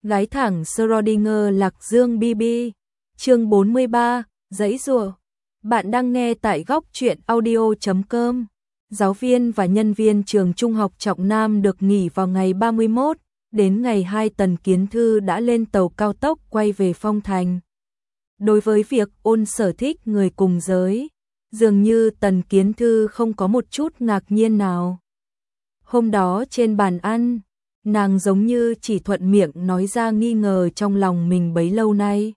Gái thẳng Schrödinger Lạc Dương BB. Chương 43, giãy giụa. Bạn đang nghe tại góc truyện audio.com. Giáo viên và nhân viên trường trung học Trọng Nam được nghỉ vào ngày 31, đến ngày 2 Tần Kiến Thư đã lên tàu cao tốc quay về Phong Thành. Đối với việc ôn sở thích người cùng giới, dường như Tần Kiến Thư không có một chút ngạc nhiên nào. Hôm đó trên bàn ăn, nàng giống như chỉ thuận miệng nói ra nghi ngờ trong lòng mình bấy lâu nay.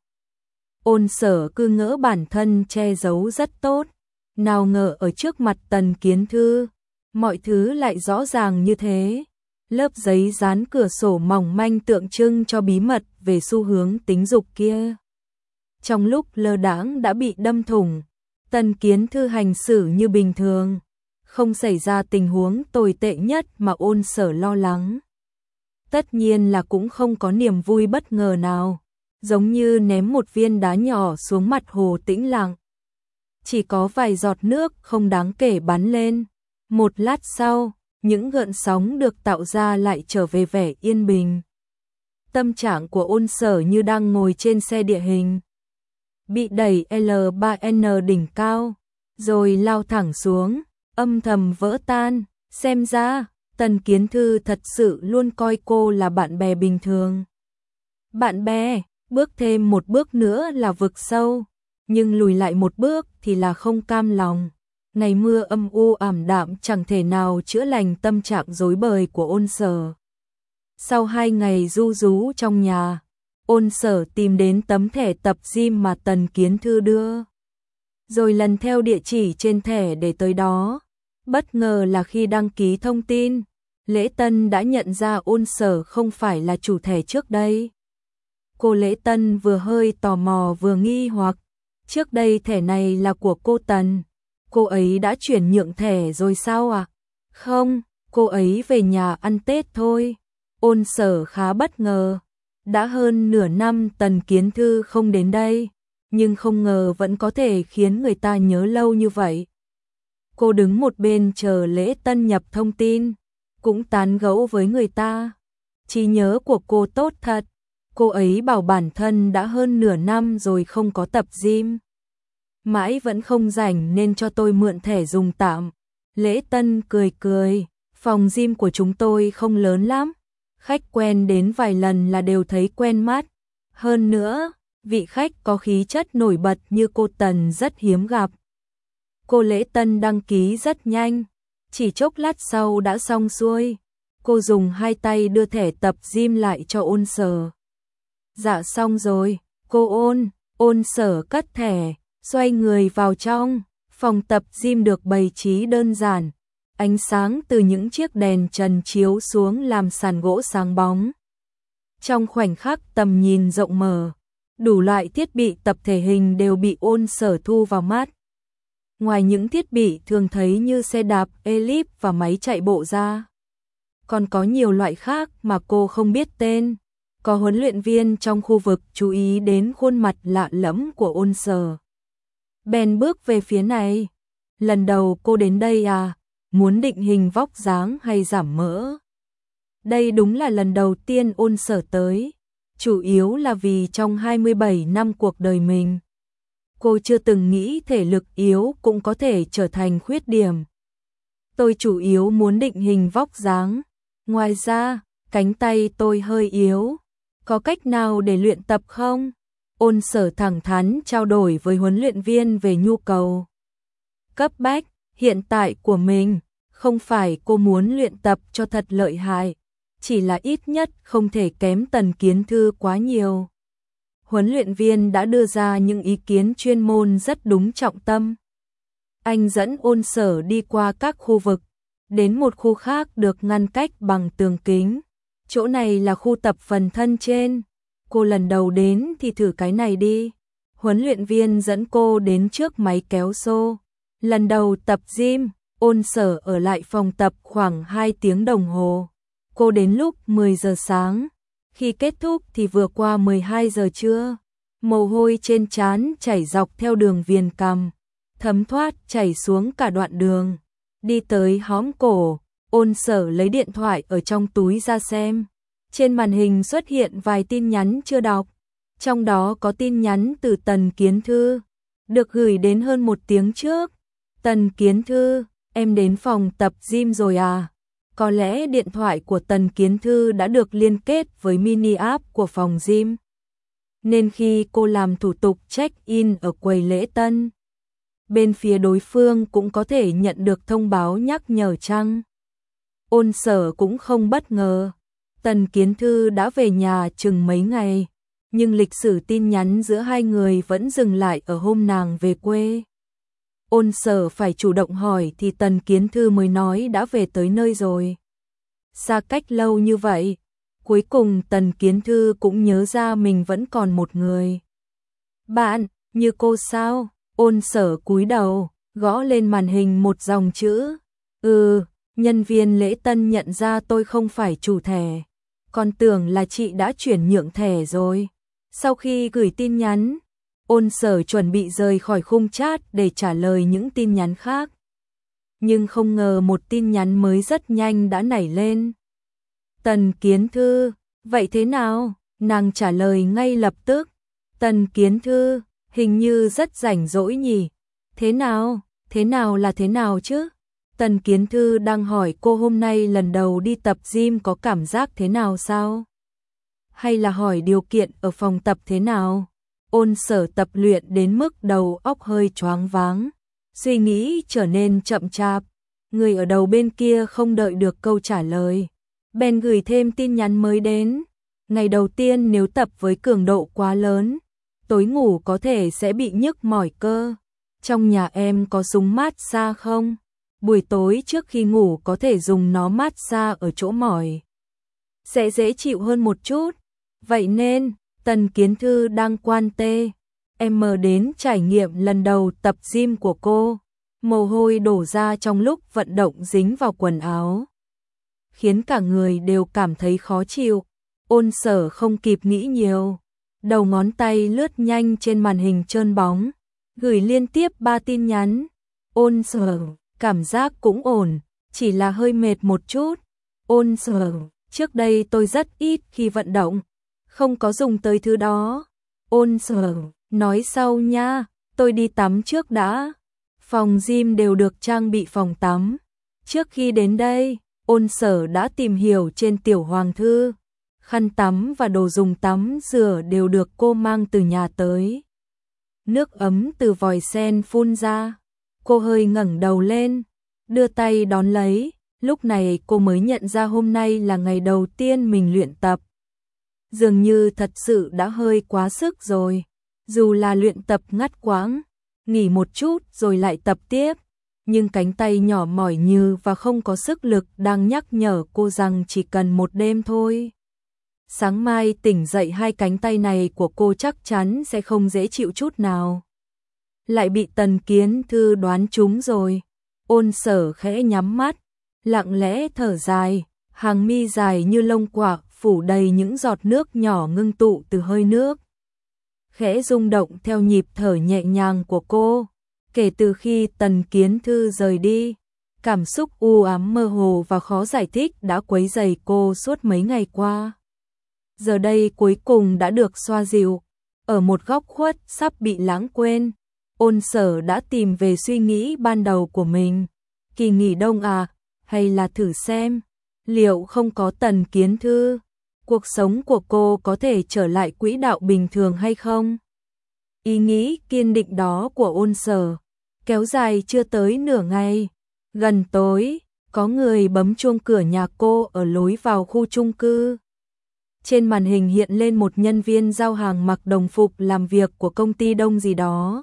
Ôn sở cứ ngỡ bản thân che giấu rất tốt, nào ngờ ở trước mặt Tần Kiến Thư, mọi thứ lại rõ ràng như thế. Lớp giấy dán cửa sổ mỏng manh tượng trưng cho bí mật về xu hướng tính dục kia. Trong lúc lơ đãng đã bị đâm thủng, Tần Kiến Thư hành xử như bình thường, không xảy ra tình huống tồi tệ nhất mà ôn sở lo lắng. Tất nhiên là cũng không có niềm vui bất ngờ nào, giống như ném một viên đá nhỏ xuống mặt hồ tĩnh lặng. Chỉ có vài giọt nước không đáng kể bắn lên. Một lát sau, những gợn sóng được tạo ra lại trở về vẻ yên bình. Tâm trạng của ôn sở như đang ngồi trên xe địa hình, bị đẩy L3N đỉnh cao, rồi lao thẳng xuống, âm thầm vỡ tan. Xem ra, Tần Kiến Thư thật sự luôn coi cô là bạn bè bình thường. Bạn bè, bước thêm một bước nữa là vực sâu, nhưng lùi lại một bước thì là không cam lòng. Ngày mưa âm u ảm đạm chẳng thể nào chữa lành tâm trạng rối bời của ôn sở. Sau 2 ngày ru rú trong nhà, ôn sở tìm đến tấm thẻ tập gym mà Tần Kiến Thư đưa, rồi lần theo địa chỉ trên thẻ để tới đó. Bất ngờ là khi đăng ký thông tin, Lễ Tân đã nhận ra ôn sở không phải là chủ thẻ trước đây. Cô Lễ Tân vừa hơi tò mò vừa nghi hoặc, trước đây thẻ này là của cô Tần, cô ấy đã chuyển nhượng thẻ rồi sao ạ? Không, cô ấy về nhà ăn Tết thôi. Ôn sở khá bất ngờ, đã hơn nửa năm Tần Kiến Thư không đến đây, nhưng không ngờ vẫn có thể khiến người ta nhớ lâu như vậy. Cô đứng một bên chờ Lễ Tân nhập thông tin, cũng tán gẫu với người ta. Trí nhớ của cô tốt thật, cô ấy bảo bản thân đã hơn nửa năm rồi không có tập gym. Mãi vẫn không rảnh nên cho tôi mượn thẻ dùng tạm. Lễ Tân cười cười, phòng gym của chúng tôi không lớn lắm, khách quen đến vài lần là đều thấy quen mắt. Hơn nữa, vị khách có khí chất nổi bật như cô Tần rất hiếm gặp. Cô Lễ Tân đăng ký rất nhanh, chỉ chốc lát sau đã xong xuôi. Cô dùng 2 tay đưa thẻ tập gym lại cho ôn sở. Dạ xong rồi, cô ôn sở cất thẻ, xoay người vào trong. Phòng tập gym được bày trí đơn giản, ánh sáng từ những chiếc đèn trần chiếu xuống làm sàn gỗ sáng bóng. Trong khoảnh khắc tầm nhìn rộng mở, đủ loại thiết bị tập thể hình đều bị ôn sở thu vào mắt. Ngoài những thiết bị thường thấy như xe đạp, ellip và máy chạy bộ ra, còn có nhiều loại khác mà cô không biết tên. Có huấn luyện viên trong khu vực chú ý đến khuôn mặt lạ lẫm của ôn sở, bèn bước về phía này. Lần đầu cô đến đây à? Muốn định hình vóc dáng hay giảm mỡ? Đây đúng là lần đầu tiên ôn sở tới, chủ yếu là vì trong 27 năm cuộc đời mình, cô chưa từng nghĩ thể lực yếu cũng có thể trở thành khuyết điểm. Tôi chủ yếu muốn định hình vóc dáng. Ngoài ra, cánh tay tôi hơi yếu. Có cách nào để luyện tập không? Ôn sở thẳng thắn trao đổi với huấn luyện viên về nhu cầu cấp bách hiện tại của mình. Không phải cô muốn luyện tập cho thật lợi hại, chỉ là ít nhất không thể kém Tần Kiến Thư quá nhiều. Huấn luyện viên đã đưa ra những ý kiến chuyên môn rất đúng trọng tâm. Anh dẫn ôn sở đi qua các khu vực, đến một khu khác được ngăn cách bằng tường kính. Chỗ này là khu tập phần thân trên. Cô lần đầu đến thì thử cái này đi. Huấn luyện viên dẫn cô đến trước máy kéo xô. Lần đầu tập gym, ôn sở ở lại phòng tập khoảng 2 tiếng đồng hồ. Cô đến lúc 10 giờ sáng. Khi kết thúc thì vừa qua 12 giờ trưa. Mồ hôi trên trán chảy dọc theo đường viền cằm, thấm thoát chảy xuống cả đoạn đường. Đi tới hõm cổ, ôn sở lấy điện thoại ở trong túi ra xem. Trên màn hình xuất hiện vài tin nhắn chưa đọc, trong đó có tin nhắn từ Tần Kiến Thư, được gửi đến hơn 1 tiếng trước. Tần Kiến Thư, em đến phòng tập gym rồi à? Có lẽ điện thoại của Tần Kiến Thư đã được liên kết với mini app của phòng gym, nên khi cô làm thủ tục check-in ở quầy lễ tân, bên phía đối phương cũng có thể nhận được thông báo nhắc nhở chăng? Ôn Sở cũng không bất ngờ. Tần Kiến Thư đã về nhà chừng mấy ngày, nhưng lịch sử tin nhắn giữa hai người vẫn dừng lại ở hôm nàng về quê. Ôn Sở phải chủ động hỏi thì Tần Kiến Thư mới nói đã về tới nơi rồi. Xa cách lâu như vậy, cuối cùng Tần Kiến Thư cũng nhớ ra mình vẫn còn một người. Bạn, như cô sao? Ôn Sở cúi đầu, gõ lên màn hình một dòng chữ. Nhân viên lễ tân nhận ra tôi không phải chủ thẻ, còn tưởng là chị đã chuyển nhượng thẻ rồi. Sau khi gửi tin nhắn, Ôn Sở chuẩn bị rời khỏi khung chat để trả lời những tin nhắn khác. Nhưng không ngờ một tin nhắn mới rất nhanh đã nảy lên. Tần Kiến Thư, vậy thế nào? Nàng trả lời ngay lập tức. Tần Kiến Thư, hình như rất rảnh rỗi nhỉ? Thế nào? Thế nào là thế nào chứ? Tần Kiến Thư đang hỏi cô hôm nay lần đầu đi tập gym có cảm giác thế nào sao? Hay là hỏi điều kiện ở phòng tập thế nào? Ôn Sở tập luyện đến mức đầu óc hơi choáng váng, suy nghĩ trở nên chậm chạp. Người ở đầu bên kia không đợi được câu trả lời, bèn gửi thêm tin nhắn mới đến. Ngày đầu tiên nếu tập với cường độ quá lớn, tối ngủ có thể sẽ bị nhức mỏi cơ. Trong nhà em có súng mát xa không? Buổi tối trước khi ngủ có thể dùng nó mát xa ở chỗ mỏi, sẽ dễ chịu hơn một chút. Vậy nên, Tần Kiến Thư đang quan tê. Em đến trải nghiệm lần đầu tập gym của cô. Mồ hôi đổ ra trong lúc vận động dính vào quần áo, khiến cả người đều cảm thấy khó chịu. Ôn Sở không kịp nghĩ nhiều, đầu ngón tay lướt nhanh trên màn hình trơn bóng, gửi liên tiếp 3 tin nhắn. Ôn Sở, cảm giác cũng ổn, chỉ là hơi mệt một chút. Ôn Sở, trước đây tôi rất ít khi vận động, không có dùng tới thứ đó. Ôn Sở, nói sau nha, tôi đi tắm trước đã. Phòng gym đều được trang bị phòng tắm. Trước khi đến đây, Ôn Sở đã tìm hiểu trên Tiểu Hoàng Thư. Khăn tắm và đồ dùng tắm rửa đều được cô mang từ nhà tới. Nước ấm từ vòi sen phun ra. Cô hơi ngẩng đầu lên, đưa tay đón lấy. Lúc này cô mới nhận ra hôm nay là ngày đầu tiên mình luyện tập. Dường như thật sự đã hơi quá sức rồi. Dù là luyện tập ngắt quãng, nghỉ một chút rồi lại tập tiếp, nhưng cánh tay nhỏ mỏi như và không có sức lực đang nhắc nhở cô rằng chỉ cần một đêm thôi. Sáng mai tỉnh dậy hai cánh tay này của cô chắc chắn sẽ không dễ chịu chút nào. Lại bị Tần Kiến Thư đoán trúng rồi. Ôn Sở khẽ nhắm mắt, lặng lẽ thở dài, hàng mi dài như lông quạ phủ đầy những giọt nước nhỏ ngưng tụ từ hơi nước, khẽ rung động theo nhịp thở nhẹ nhàng của cô. Kể từ khi Tần Kiến Thư rời đi, cảm xúc u ám mơ hồ và khó giải thích đã quấy rầy cô suốt mấy ngày qua. Giờ đây cuối cùng đã được xoa dịu. Ở một góc khuất sắp bị lãng quên, Ôn Sở đã tìm về suy nghĩ ban đầu của mình. Kỳ nghỉ đông à, hay là thử xem, liệu không có Tần Kiến Thư, cuộc sống của cô có thể trở lại quỹ đạo bình thường hay không? Ý nghĩ kiên định đó của Ôn Sở kéo dài chưa tới nửa ngày. Gần tối, có người bấm chuông cửa nhà cô ở lối vào khu chung cư. Trên màn hình hiện lên một nhân viên giao hàng mặc đồng phục làm việc của công ty Đông gì đó.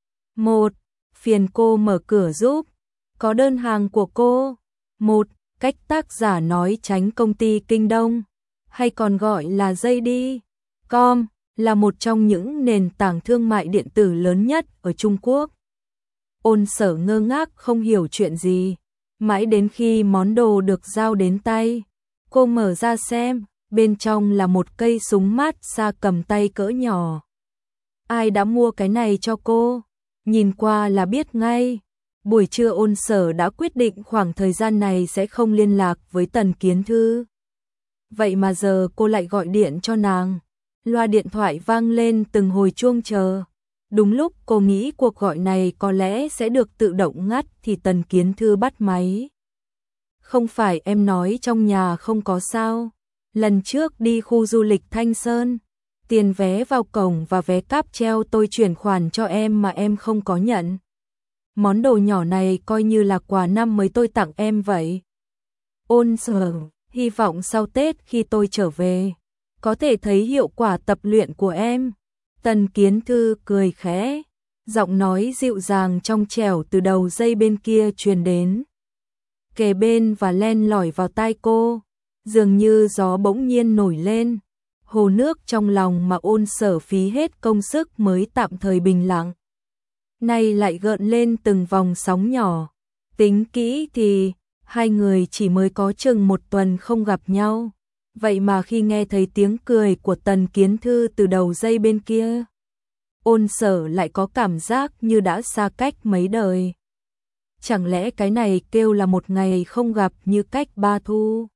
Phiền cô mở cửa giúp, có đơn hàng của cô. Cách tác giả nói tránh công ty Kinh Đông, hay còn gọi là JD.com, là một trong những nền tảng thương mại điện tử lớn nhất ở Trung Quốc. Ôn Sở ngơ ngác không hiểu chuyện gì, mãi đến khi món đồ được giao đến tay, cô mở ra xem, bên trong là một cây súng mát xa cầm tay cỡ nhỏ. Ai đã mua cái này cho cô? Nhìn qua là biết ngay. Buổi trưa Ôn Sở đã quyết định khoảng thời gian này sẽ không liên lạc với Tần Kiến Thư. vậy mà giờ cô lại gọi điện cho nàng. Loa điện thoại vang lên từng hồi chuông chờ. Đúng lúc cô nghĩ cuộc gọi này có lẽ sẽ được tự động ngắt thì Tần Kiến Thư bắt máy. Không phải em nói trong nhà không có sao? Lần trước đi khu du lịch Thanh Sơn, tiền vé vào cổng và vé cáp treo tôi chuyển khoản cho em mà em không có nhận. Món đồ nhỏ này coi như là quà năm mới tôi tặng em vậy. Ôn Sở, hy vọng sau Tết khi tôi trở về, có thể thấy hiệu quả tập luyện của em. Tần Kiến Thư cười khẽ, giọng nói dịu dàng trong trẻo từ đầu dây bên kia truyền đến. Kề bên và len lỏi vào tai cô, dường như gió bỗng nhiên nổi lên. Hồ nước trong lòng mà Ôn Sở phí hết công sức mới tạm thời bình lặng, nay lại gợn lên từng vòng sóng nhỏ. Tính kỹ thì hai người chỉ mới có chừng 1 tuần không gặp nhau, vậy mà khi nghe thấy tiếng cười của Tần Kiến Thư từ đầu dây bên kia, Ôn Sở lại có cảm giác như đã xa cách mấy đời. Chẳng lẽ cái này kêu là một ngày không gặp như cách 3 thu?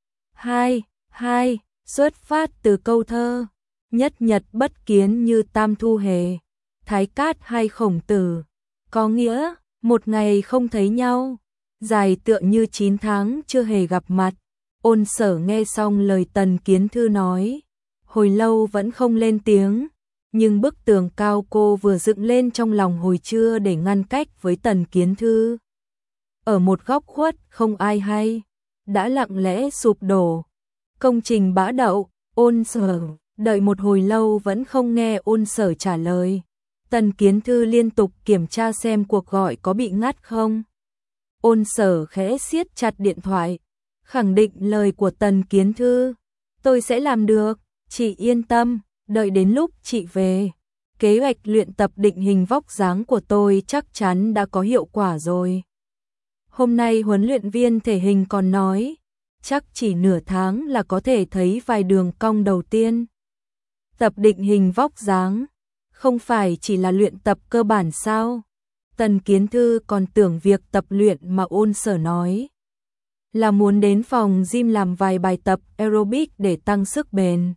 Hai, xuất phát từ câu thơ, nhất nhật bất kiến như tam thu hề, Thái Cát hay Khổng Tử, có nghĩa, một ngày không thấy nhau, dài tựa như 9 tháng chưa hề gặp mặt. Ôn Sở nghe xong lời Tần Kiến Thư nói, hồi lâu vẫn không lên tiếng, nhưng bức tường cao cô vừa dựng lên trong lòng hồi trưa để ngăn cách với Tần Kiến Thư, ở một góc khuất không ai hay, đã lặng lẽ sụp đổ. Công trình bã đậu. Ôn Sở đợi một hồi lâu vẫn không nghe Ôn Sở trả lời. Tần Kiến Thư liên tục kiểm tra xem cuộc gọi có bị ngắt không. Ôn Sở khẽ siết chặt điện thoại, khẳng định lời của Tần Kiến Thư. Tôi sẽ làm được, chị yên tâm, đợi đến lúc chị về, kế hoạch luyện tập định hình vóc dáng của tôi chắc chắn đã có hiệu quả rồi. Hôm nay huấn luyện viên thể hình còn nói, chắc chỉ nửa tháng là có thể thấy vài đường cong đầu tiên. Tập định hình vóc dáng, không phải chỉ là luyện tập cơ bản sao? Tần Kiến Thư còn tưởng việc tập luyện mà Ôn Sở nói là muốn đến phòng gym làm vài bài tập aerobic để tăng sức bền.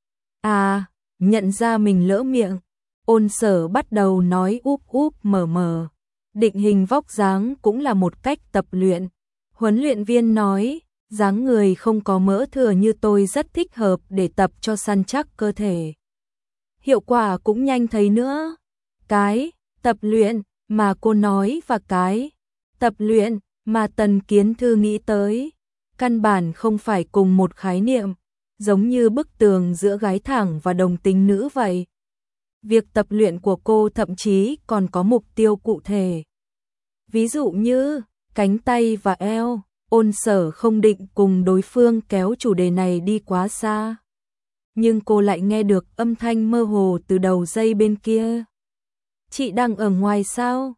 À, nhận ra mình lỡ miệng, Ôn Sở bắt đầu nói úp úp mở mở. Định hình vóc dáng cũng là một cách tập luyện. Huấn luyện viên nói, dáng người không có mỡ thừa như tôi rất thích hợp để tập cho săn chắc cơ thể. Hiệu quả cũng nhanh thấy nữa. Cái tập luyện mà cô nói và cái tập luyện mà Tần Kiến Thư nghĩ tới, căn bản không phải cùng một khái niệm, giống như bức tường giữa gái thẳng và đồng tính nữ vậy. Việc tập luyện của cô thậm chí còn có mục tiêu cụ thể. Ví dụ như cánh tay và eo. Ôn Sở không định cùng đối phương kéo chủ đề này đi quá xa, nhưng cô lại nghe được âm thanh mơ hồ từ đầu dây bên kia. Chị đang ở ngoài sao?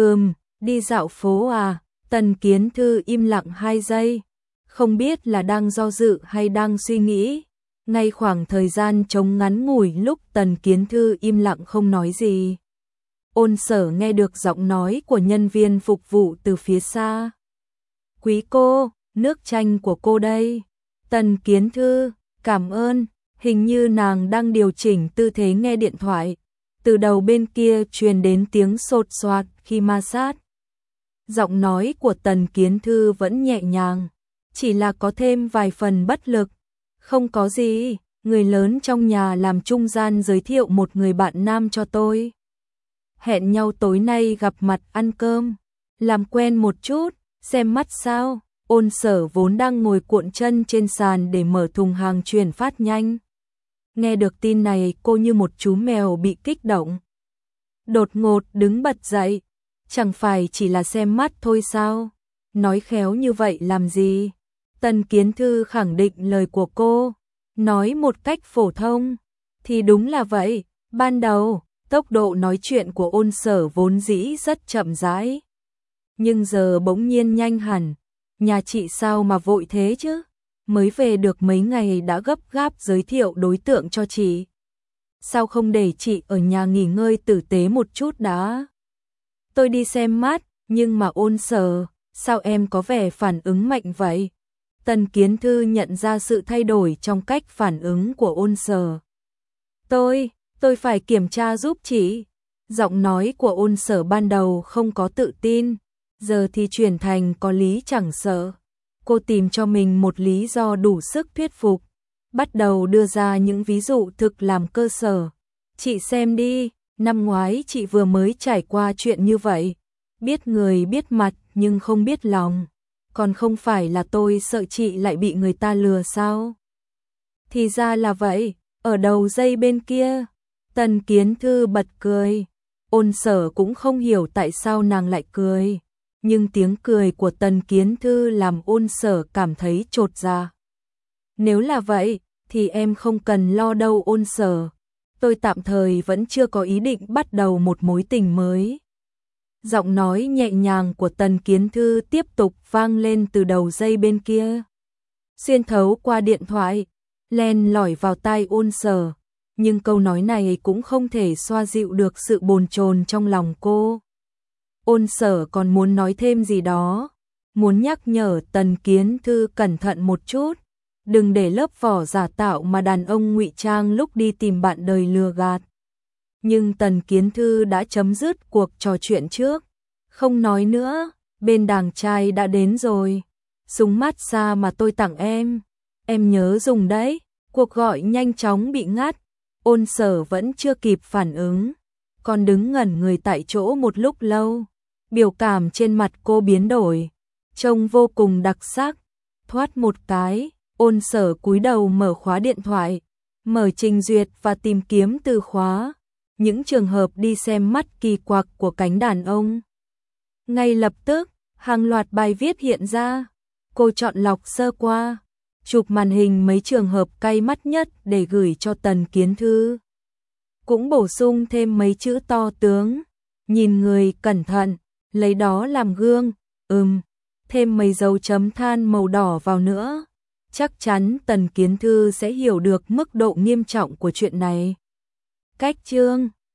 Đi dạo phố à? Tần Kiến Thư im lặng 2 giây, không biết là đang do dự hay đang suy nghĩ. Ngay khoảng thời gian trống ngắn ngủi lúc Tần Kiến Thư im lặng không nói gì, Ôn Sở nghe được giọng nói của nhân viên phục vụ từ phía xa. Quý cô, nước chanh của cô đây. Tần Kiến Thư, cảm ơn. Hình như nàng đang điều chỉnh tư thế nghe điện thoại. Từ đầu bên kia truyền đến tiếng sột soạt khi ma sát. Giọng nói của Tần Kiến Thư vẫn nhẹ nhàng, chỉ là có thêm vài phần bất lực. Không có gì, người lớn trong nhà làm trung gian giới thiệu một người bạn nam cho tôi. Hẹn nhau tối nay gặp mặt ăn cơm, làm quen một chút, xem mắt sao. Ôn Sở vốn đang ngồi cuộn chân trên sàn để mở thùng hàng chuyển phát nhanh. Nghe được tin này cô như một chú mèo bị kích động. Đột ngột đứng bật dậy, chẳng phải chỉ là xem mắt thôi sao? Nói khéo như vậy làm gì? Tần Kiến Thư khẳng định lời của cô, nói một cách phổ thông. Thì đúng là vậy, ban đầu, tốc độ nói chuyện của Ôn Sở vốn dĩ rất chậm rãi. Nhưng giờ bỗng nhiên nhanh hẳn. Nhà chị sao mà vội thế chứ? Mới về được mấy ngày đã gấp gáp giới thiệu đối tượng cho chị. Sao không để chị ở nhà nghỉ ngơi tử tế một chút đã? Tôi đi xem mắt, nhưng mà Ôn Sở, sao em có vẻ phản ứng mạnh vậy? Tần Kiến Thư nhận ra sự thay đổi trong cách phản ứng của Ôn Sở. Tôi phải kiểm tra giúp chị. Giọng nói của Ôn Sở ban đầu không có tự tin, giờ thì chuyển thành có lý chẳng sợ. Cô tìm cho mình một lý do đủ sức thuyết phục, bắt đầu đưa ra những ví dụ thực làm cơ sở. Chị xem đi, năm ngoái chị vừa mới trải qua chuyện như vậy. Biết người biết mặt nhưng không biết lòng. Còn không phải là tôi sợ chị lại bị người ta lừa sao? Thì ra là vậy, ở đầu dây bên kia. Tần Kiến Thư bật cười. Ôn Sở cũng không hiểu tại sao nàng lại cười. Nhưng tiếng cười của Tần Kiến Thư làm Ôn Sở cảm thấy chột dạ. Nếu là vậy, thì em không cần lo đâu Ôn Sở. Tôi tạm thời vẫn chưa có ý định bắt đầu một mối tình mới. Giọng nói nhẹ nhàng của Tần Kiến Thư tiếp tục vang lên từ đầu dây bên kia. Xuyên thấu qua điện thoại, len lỏi vào tai Ôn Sở. Nhưng câu nói này cũng không thể xoa dịu được sự bồn chồn trong lòng cô. Ôn Sở còn muốn nói thêm gì đó, muốn nhắc nhở Tần Kiến Thư cẩn thận một chút, đừng để lớp vỏ giả tạo mà đàn ông ngụy trang lúc đi tìm bạn đời lừa gạt. Nhưng Tần Kiến Thư đã chấm dứt cuộc trò chuyện trước, không nói nữa, bên đàng trai đã đến rồi. Súng massage mà tôi tặng em nhớ dùng đấy. Cuộc gọi nhanh chóng bị ngắt, Ôn Sở vẫn chưa kịp phản ứng, còn đứng ngẩn người tại chỗ một lúc lâu. Biểu cảm trên mặt cô biến đổi, trông vô cùng đặc sắc. Thoát một cái, Ôn Sở cúi đầu mở khóa điện thoại, mở trình duyệt và tìm kiếm từ khóa. Những trường hợp đi xem mắt kỳ quặc của cánh đàn ông. Ngay lập tức, hàng loạt bài viết hiện ra. Cô chọn lọc sơ qua, chụp màn hình mấy trường hợp cay mắt nhất để gửi cho Tần Kiến Thư. Cũng bổ sung thêm mấy chữ to tướng, nhìn người cẩn thận, lấy đó làm gương, thêm mấy dấu chấm than màu đỏ vào nữa. Chắc chắn Tần Kiến Thư sẽ hiểu được mức độ nghiêm trọng của chuyện này. Cách chương